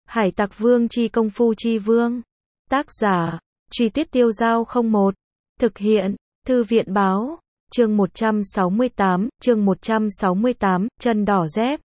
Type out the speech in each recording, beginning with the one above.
Hải tặc vương chi công phu chi vương. Tác giả, Truy Tuyết Tiêu Giao 01. Thực hiện, Thư viện báo. Chương 168, chân đỏ dép.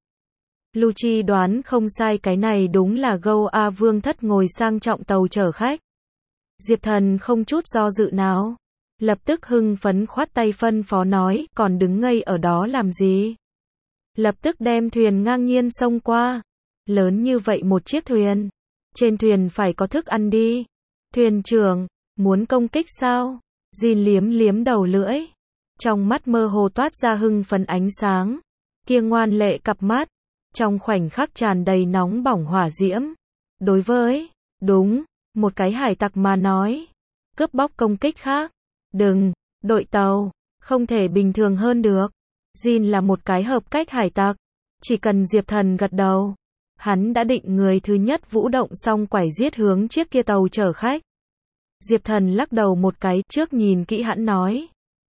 Lucci đoán không sai, cái này đúng là Gâu A Vương Thất ngồi sang trọng tàu chở khách. Diệp Thần không chút do dự nào, lập tức hưng phấn khoát tay phân phó nói, còn đứng ngây ở đó làm gì? Lập tức đem thuyền ngang nhiên xông qua. Lớn như vậy một chiếc thuyền, trên thuyền phải có thức ăn đi. Thuyền trưởng, muốn công kích sao? Jin liếm liếm đầu lưỡi, trong mắt mơ hồ toát ra hưng phấn ánh sáng. Kia ngoan lệ cặp mắt, trong khoảnh khắc tràn đầy nóng bỏng hỏa diễm. Đối với, đúng, một cái hải tặc mà nói, cướp bóc công kích khác. Đừng, đội tàu, không thể bình thường hơn được. Jin là một cái hợp cách hải tặc. Chỉ cần Diệp Thần gật đầu, hắn đã định người thứ nhất vũ động xong quải giết hướng chiếc kia tàu chở khách. Diệp Thần lắc đầu một cái, trước nhìn kỹ hãn nói.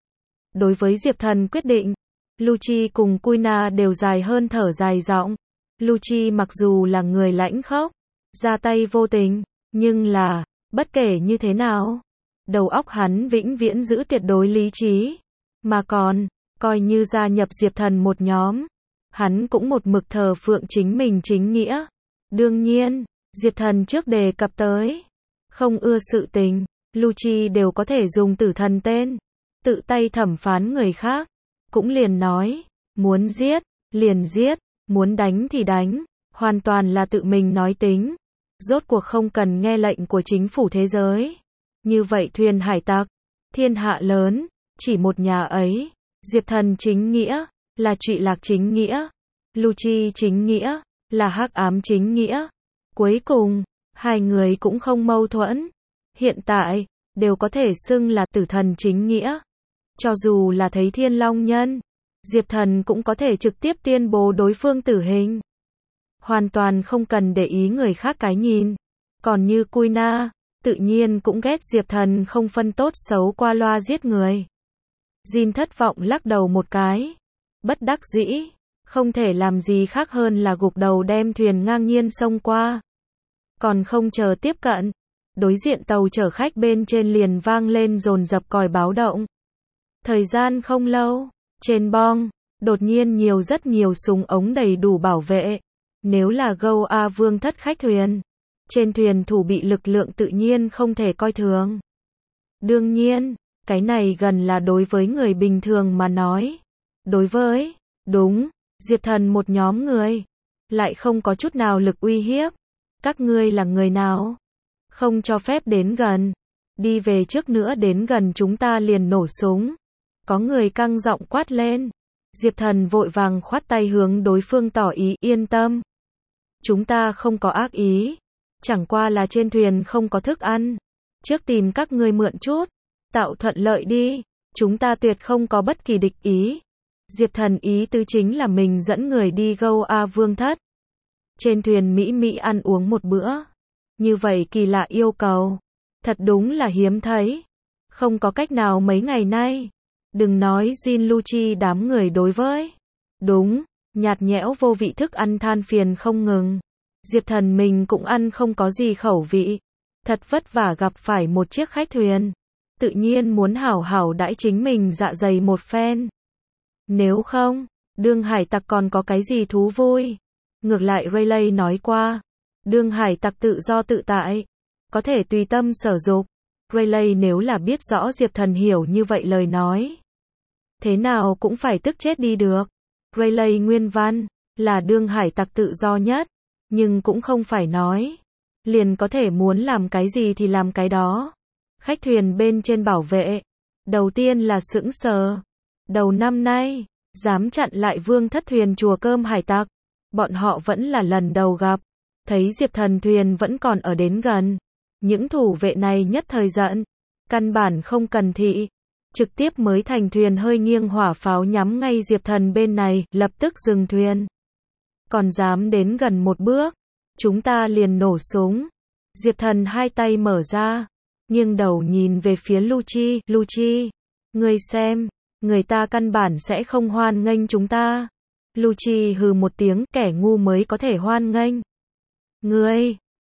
Đối với Diệp Thần quyết định, Lucci cùng Kuina đều dài hơn thở dài giọng. Lucci mặc dù là người lãnh khốc, ra tay vô tình, nhưng là, bất kể như thế nào, đầu óc hắn vĩnh viễn giữ tuyệt đối lý trí. Mà còn, coi như gia nhập Diệp Thần một nhóm, hắn cũng một mực thờ phượng chính mình chính nghĩa. Đương nhiên, Diệp Thần trước đề cập tới, không ưa sự tình, Lucci đều có thể dùng tử thần tên, tự tay thẩm phán người khác. Cũng liền nói, muốn giết, liền giết, muốn đánh thì đánh, hoàn toàn là tự mình nói tính. Rốt cuộc không cần nghe lệnh của chính phủ thế giới. Như vậy thuyền hải tặc, thiên hạ lớn, chỉ một nhà ấy. Diệp Thần chính nghĩa, là Trụy Lạc chính nghĩa. Lucci chính nghĩa, là hắc ám chính nghĩa. Cuối cùng, hai người cũng không mâu thuẫn. Hiện tại, đều có thể xưng là tử thần chính nghĩa. Cho dù là thấy Thiên Long Nhân, Diệp Thần cũng có thể trực tiếp tuyên bố đối phương tử hình. Hoàn toàn không cần để ý người khác cái nhìn. Còn như Kuina, tự nhiên cũng ghét Diệp Thần không phân tốt xấu qua loa giết người. Jin thất vọng lắc đầu một cái. Bất đắc dĩ, không thể làm gì khác hơn là gục đầu đem thuyền ngang nhiên xông qua. Còn không chờ tiếp cận, đối diện tàu chở khách bên trên liền vang lên dồn dập còi báo động. Thời gian không lâu, trên bong, đột nhiên rất nhiều súng ống đầy đủ bảo vệ. Nếu là Gâu A Vương Thất khách thuyền, trên thuyền thủ bị lực lượng tự nhiên không thể coi thường. Đương nhiên, cái này gần là đối với người bình thường mà nói. Đối với, đúng, Diệp Thần một nhóm người, lại không có chút nào lực uy hiếp. Các ngươi là người nào? Không cho phép đến gần. Đi về trước nữa đến gần chúng ta liền nổ súng. Có người căng giọng quát lên. Diệp Thần vội vàng khoát tay hướng đối phương tỏ ý, yên tâm. Chúng ta không có ác ý. Chẳng qua là trên thuyền không có thức ăn. Trước tìm các ngươi mượn chút, tạo thuận lợi đi. Chúng ta tuyệt không có bất kỳ địch ý. Diệp Thần ý tứ chính là mình dẫn người đi Gâu A Vương Thất. Trên thuyền mỹ mỹ ăn uống một bữa. Như vậy kỳ lạ yêu cầu. Thật đúng là hiếm thấy. Không có cách nào mấy ngày nay. Đừng nói Jin Lucci đám người đối với. Đúng, nhạt nhẽo vô vị thức ăn than phiền không ngừng. Diệp Thần mình cũng ăn không có gì khẩu vị. Thật vất vả gặp phải một chiếc khách thuyền. Tự nhiên muốn hảo hảo đãi chính mình dạ dày một phen. Nếu không, đương hải tặc còn có cái gì thú vui. Ngược lại Rayleigh nói qua, đương hải tặc tự do tự tại, có thể tùy tâm sở dục. Rayleigh nếu là biết rõ Diệp Thần hiểu như vậy lời nói, thế nào cũng phải tức chết đi được. Rayleigh nguyên văn, là đương hải tặc tự do nhất, nhưng cũng không phải nói, liền có thể muốn làm cái gì thì làm cái đó. Khách thuyền bên trên bảo vệ, đầu tiên là sững sờ. Đầu năm nay, dám chặn lại Vương Thất thuyền chùa cơm hải tặc, bọn họ vẫn là lần đầu gặp. Thấy Diệp Thần thuyền vẫn còn ở đến gần, những thủ vệ này nhất thời giận, căn bản không cần thị, trực tiếp mới thành thuyền hơi nghiêng hỏa pháo nhắm ngay Diệp Thần bên này, lập tức dừng thuyền. Còn dám đến gần một bước, chúng ta liền nổ súng. Diệp Thần hai tay mở ra, nghiêng đầu nhìn về phía Lucci. Lucci, ngươi xem, người ta căn bản sẽ không hoan nghênh chúng ta. Lucci hừ một tiếng, kẻ ngu mới có thể hoan nghênh. Ngươi,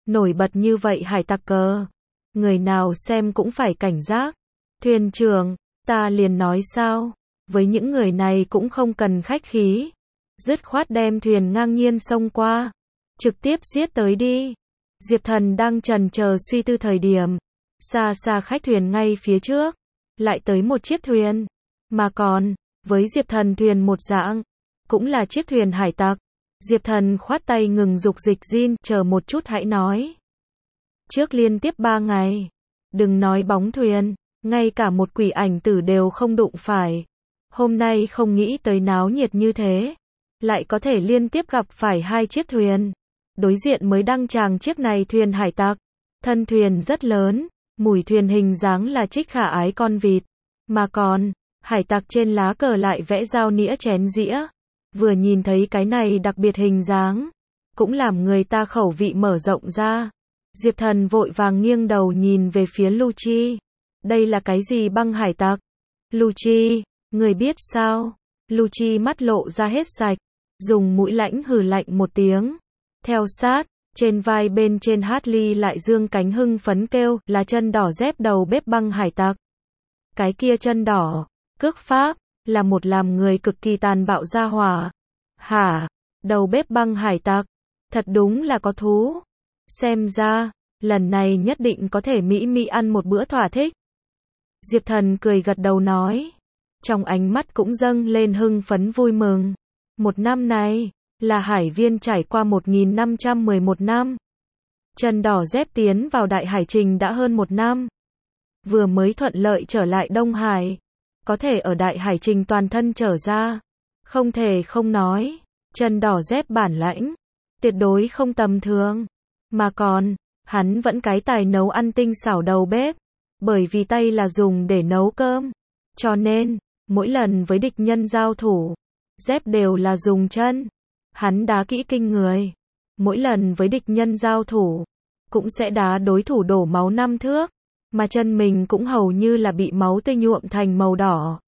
Nổi bật như vậy hải tặc cờ. Người nào xem cũng phải cảnh giác. Thuyền trưởng, ta liền nói sao? Với những người này cũng không cần khách khí. Dứt khoát đem thuyền ngang nhiên xông qua. Trực tiếp giết tới đi. Diệp Thần đang chần chờ suy tư thời điểm. Xa xa khách thuyền ngay phía trước. Lại tới một chiếc thuyền. Mà còn, với Diệp Thần thuyền một dạng. Cũng là chiếc thuyền hải tặc. Diệp Thần khoát tay ngừng dục dịch Jin, chờ một chút hãy nói. Trước liên tiếp 3 ngày. Đừng nói bóng thuyền. Ngay cả một quỷ ảnh tử đều không đụng phải. Hôm nay không nghĩ tới náo nhiệt như thế. Lại có thể liên tiếp gặp phải 2 chiếc thuyền. Đối diện mới đăng tràng chiếc này thuyền hải tặc. Thân thuyền rất lớn. Mùi thuyền hình dáng là trích khả ái con vịt. Mà còn, hải tặc trên lá cờ lại vẽ dao nĩa chén dĩa. Vừa nhìn thấy cái này đặc biệt hình dáng. Cũng làm người ta khẩu vị mở rộng ra. Diệp Thần vội vàng nghiêng đầu nhìn về phía Lucci. Đây là cái gì băng hải tặc? Lucci, người biết sao? Lucci mắt lộ ra hết sạch. Dùng mũi lãnh hừ lạnh một tiếng. Theo sát, trên vai bên trên Hartley lại dương cánh hưng phấn kêu là chân đỏ dép đầu bếp băng hải tặc. Cái kia chân đỏ, cước pháp, là một làm người cực kỳ tàn bạo gia hỏa. Hả? Đầu bếp băng hải tặc? Thật đúng là có thú. Xem ra, lần này nhất định có thể mỹ mỹ ăn một bữa thỏa thích. Diệp Thần cười gật đầu nói. Trong ánh mắt cũng dâng lên hưng phấn vui mừng. Một năm này, là hải viên trải qua 1511 năm. Chân đỏ dép tiến vào đại hải trình đã hơn 1 năm. Vừa mới thuận lợi trở lại Đông Hải. Có thể ở đại hải trình toàn thân trở ra. Không thể không nói. Chân đỏ dép bản lãnh. Tuyệt đối không tầm thường. Mà còn, hắn vẫn cái tài nấu ăn tinh xảo đầu bếp. Bởi vì tay là dùng để nấu cơm. Cho nên, mỗi lần với địch nhân giao thủ, dép đều là dùng chân. Hắn đá kỹ kinh người. Mỗi lần với địch nhân giao thủ, cũng sẽ đá đối thủ đổ máu 5 thước. Mà chân mình cũng hầu như là bị máu tươi nhuộm thành màu đỏ.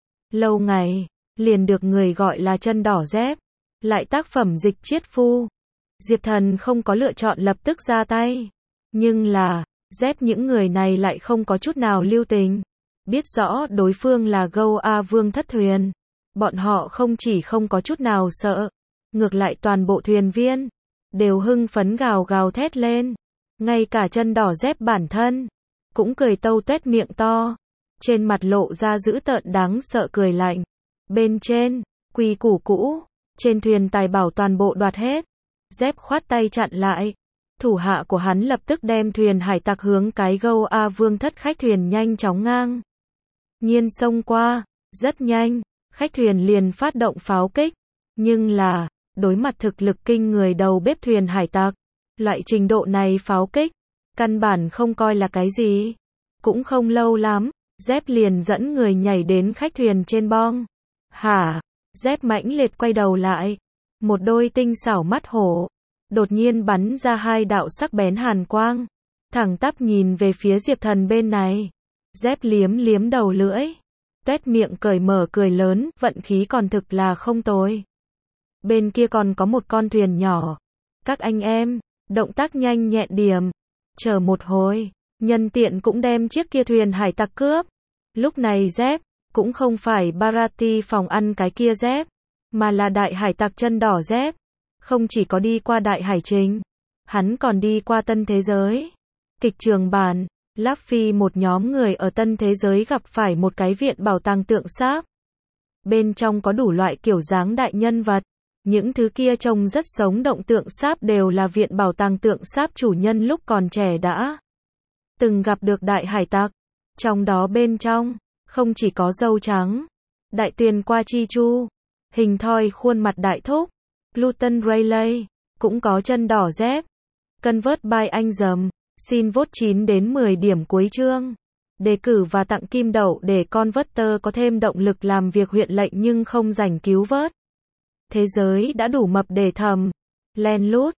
Lâu ngày, liền được người gọi là chân đỏ dép. Lại tác phẩm dịch triết phu. Diệp Thần không có lựa chọn lập tức ra tay. Nhưng là, dép những người này lại không có chút nào lưu tình. Biết rõ đối phương là Gâu A Vương thất thuyền. Bọn họ không chỉ không có chút nào sợ. Ngược lại toàn bộ thuyền viên đều hưng phấn gào gào thét lên. Ngay cả chân đỏ dép bản thân cũng cười tâu tuét miệng to. Trên mặt lộ ra dữ tợn đáng sợ cười lạnh. Bên trên, quy củ cũ. Trên thuyền tài bảo toàn bộ đoạt hết. Dép khoát tay chặn lại. Thủ hạ của hắn lập tức đem thuyền hải tặc hướng cái Gâu A Vương thất khách thuyền nhanh chóng ngang nhiên xông qua. Rất nhanh, khách thuyền liền phát động pháo kích. Nhưng là, đối mặt thực lực kinh người đầu bếp thuyền hải tặc, loại trình độ này pháo kích, căn bản không coi là cái gì. Cũng không lâu lắm, dép liền dẫn người nhảy đến khách thuyền trên bong. Hả? Dép mãnh liệt quay đầu lại. Một đôi tinh xảo mắt hổ đột nhiên bắn ra 2 đạo sắc bén hàn quang. Thẳng tắp nhìn về phía Diệp Thần bên này. Dép liếm liếm đầu lưỡi. Tuét miệng cởi mở cười lớn, vận khí còn thực là không tồi. Bên kia còn có một con thuyền nhỏ. Các anh em, động tác nhanh nhẹn điểm. Chờ một hồi, nhân tiện cũng đem chiếc kia thuyền hải tặc cướp. Lúc này dép, cũng không phải Barati phòng ăn cái kia dép, mà là đại hải tặc chân đỏ dép. Không chỉ có đi qua đại hải trình, hắn còn đi qua tân thế giới. Kịch trường bản, Luffy một nhóm người ở tân thế giới gặp phải một cái viện bảo tàng tượng sáp. Bên trong có đủ loại kiểu dáng đại nhân vật. Những thứ kia trông rất sống động tượng sáp đều là viện bảo tàng tượng sáp chủ nhân lúc còn trẻ đã từng gặp được đại hải tặc. Trong đó bên trong, không chỉ có dâu trắng, đại tuyền qua chi chu, hình thoi khuôn mặt đại thúc, Pluton Rayleigh, cũng có chân đỏ dép. Convert by anh dầm, xin vote 9 đến 10 điểm cuối chương. Đề cử và tặng kim đậu để Converter có thêm động lực làm việc huyện lệnh nhưng không rảnh cứu vớt. Thế giới đã đủ mập để thầm, len lút,